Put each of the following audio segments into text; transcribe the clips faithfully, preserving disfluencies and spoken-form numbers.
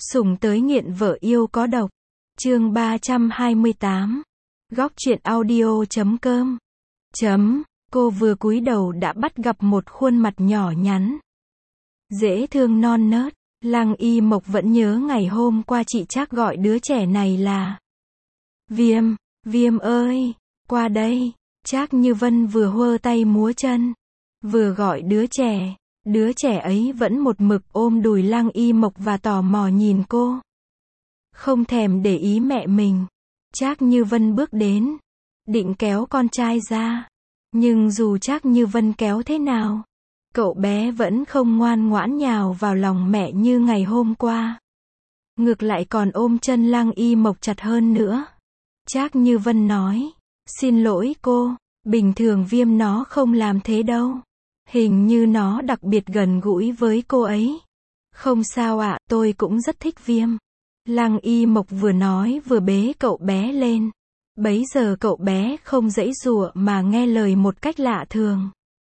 Sủng tới nghiện vợ yêu có độc. Chương ba trăm hai mươi tám. Góc truyện audio chấm com. Chấm. Cô vừa cúi đầu đã bắt gặp một khuôn mặt nhỏ nhắn, dễ thương non nớt. Lăng Y Mộc vẫn nhớ ngày hôm qua chị Trác gọi đứa trẻ này là Viêm. Viêm ơi, qua đây. Trác Như Vân vừa huơ tay múa chân, vừa gọi đứa trẻ. Đứa trẻ ấy vẫn một mực ôm đùi Lăng Y Mộc và tò mò nhìn cô, không thèm để ý mẹ mình. Trác Như Vân bước đến, định kéo con trai ra. Nhưng dù Trác Như Vân kéo thế nào, cậu bé vẫn không ngoan ngoãn nhào vào lòng mẹ như ngày hôm qua. Ngược lại còn ôm chân Lăng Y Mộc chặt hơn nữa. Trác Như Vân nói, xin lỗi cô, bình thường Viêm nó không làm thế đâu. Hình như nó đặc biệt gần gũi với cô ấy. Không sao ạ, tôi cũng rất thích Viêm. Lăng Y Mộc vừa nói vừa bế cậu bé lên. Bấy giờ cậu bé không giãy giụa mà nghe lời một cách lạ thường.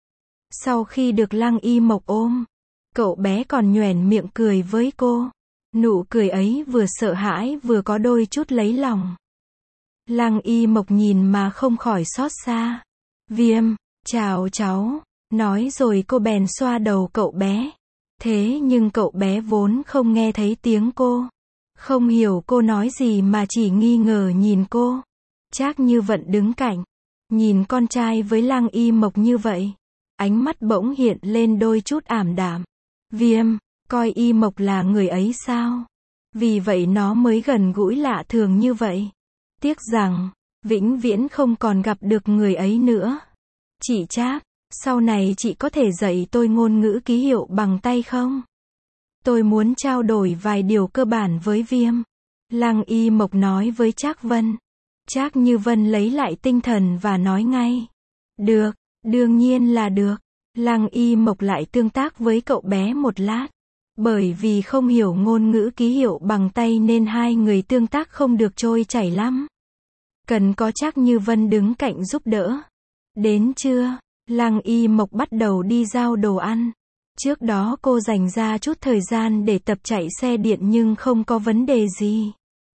Sau khi được Lăng Y Mộc ôm, cậu bé còn nhoẻn miệng cười với cô. Nụ cười ấy vừa sợ hãi vừa có đôi chút lấy lòng. Lăng Y Mộc nhìn mà không khỏi xót xa. Viêm, chào cháu. Nói rồi cô bèn xoa đầu cậu bé. Thế nhưng cậu bé vốn không nghe thấy tiếng cô, không hiểu cô nói gì mà chỉ nghi ngờ nhìn cô. Trác Như Vận đứng cạnh, nhìn con trai với Lăng Y Mộc như vậy, ánh mắt bỗng hiện lên đôi chút ảm đạm. Viêm, coi Y Mộc là người ấy sao? Vì vậy nó mới gần gũi lạ thường như vậy. Tiếc rằng, vĩnh viễn không còn gặp được người ấy nữa. Chị Trác, sau này chị có thể dạy tôi ngôn ngữ ký hiệu bằng tay không? Tôi muốn trao đổi vài điều cơ bản với Viêm. Lăng Y Mộc nói với Trác Vân. Trác Như Vân lấy lại tinh thần và nói ngay. Được, đương nhiên là được. Lăng Y Mộc lại tương tác với cậu bé một lát. Bởi vì không hiểu ngôn ngữ ký hiệu bằng tay nên hai người tương tác không được trôi chảy lắm. Cần có Trác Như Vân đứng cạnh giúp đỡ. Đến trưa, Lăng Y Mộc bắt đầu đi giao đồ ăn. Trước đó cô dành ra chút thời gian để tập chạy xe điện nhưng không có vấn đề gì.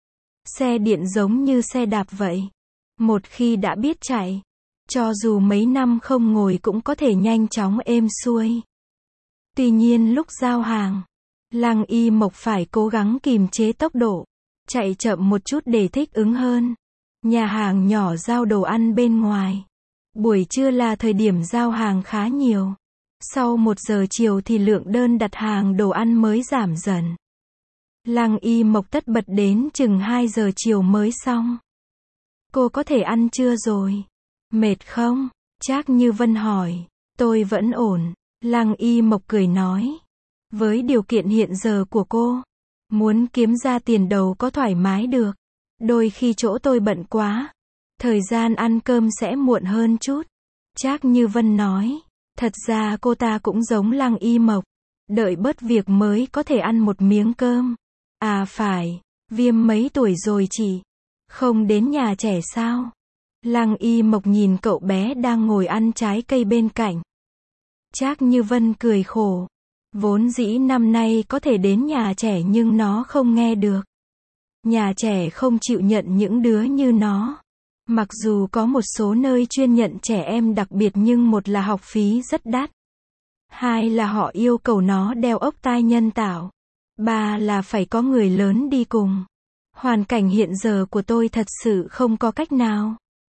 Xe điện giống như xe đạp vậy. Một khi đã biết chạy, cho dù mấy năm không ngồi cũng có thể nhanh chóng êm xuôi. Tuy nhiên lúc giao hàng, Lăng Y Mộc phải cố gắng kìm chế tốc độ, chạy chậm một chút để thích ứng hơn. Nhà hàng nhỏ giao đồ ăn bên ngoài. Buổi trưa là thời điểm giao hàng khá nhiều. Sau một giờ chiều thì lượng đơn đặt hàng đồ ăn mới giảm dần. Lăng Y Mộc tất bật đến chừng hai giờ chiều mới xong. Cô có thể ăn trưa rồi. Mệt không? Trác Như Vân hỏi. Tôi vẫn ổn. Lăng Y Mộc cười nói. Với điều kiện hiện giờ của cô, muốn kiếm ra tiền đầu có thoải mái được. Đôi khi chỗ tôi bận quá, thời gian ăn cơm sẽ muộn hơn chút. Trác Như Vân nói. Thật ra cô ta cũng giống Lăng Y Mộc. Đợi bớt việc mới có thể ăn một miếng cơm. À phải, Viêm mấy tuổi rồi chị? Không đến nhà trẻ sao? Lăng Y Mộc nhìn cậu bé đang ngồi ăn trái cây bên cạnh. Trác Như Vân cười khổ. Vốn dĩ năm nay có thể đến nhà trẻ nhưng nó không nghe được. Nhà trẻ không chịu nhận những đứa như nó. Mặc dù có một số nơi chuyên nhận trẻ em đặc biệt nhưng một là học phí rất đắt. Hai là họ yêu cầu nó đeo ốc tai nhân tạo. Ba là phải có người lớn đi cùng. Hoàn cảnh hiện giờ của tôi thật sự không có cách nào.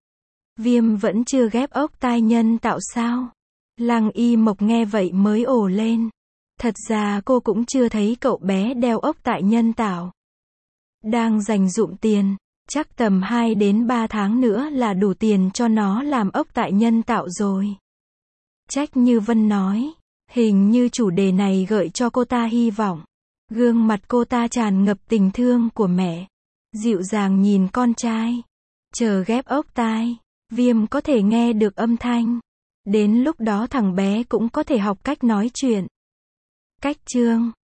Viêm vẫn chưa ghép ốc tai nhân tạo sao? Lăng Y Mộc nghe vậy mới ồ lên. Thật ra cô cũng chưa thấy cậu bé đeo ốc tai nhân tạo. Đang dành dụm tiền. Chắc tầm hai đến ba tháng nữa là đủ tiền cho nó làm ốc tai nhân tạo rồi. Trác Như Vân nói. Hình như chủ đề này gợi cho cô ta hy vọng. Gương mặt cô ta tràn ngập tình thương của mẹ. Dịu dàng nhìn con trai. Chờ ghép ốc tai, Viêm có thể nghe được âm thanh. Đến lúc đó thằng bé cũng có thể học cách nói chuyện. Cách chương.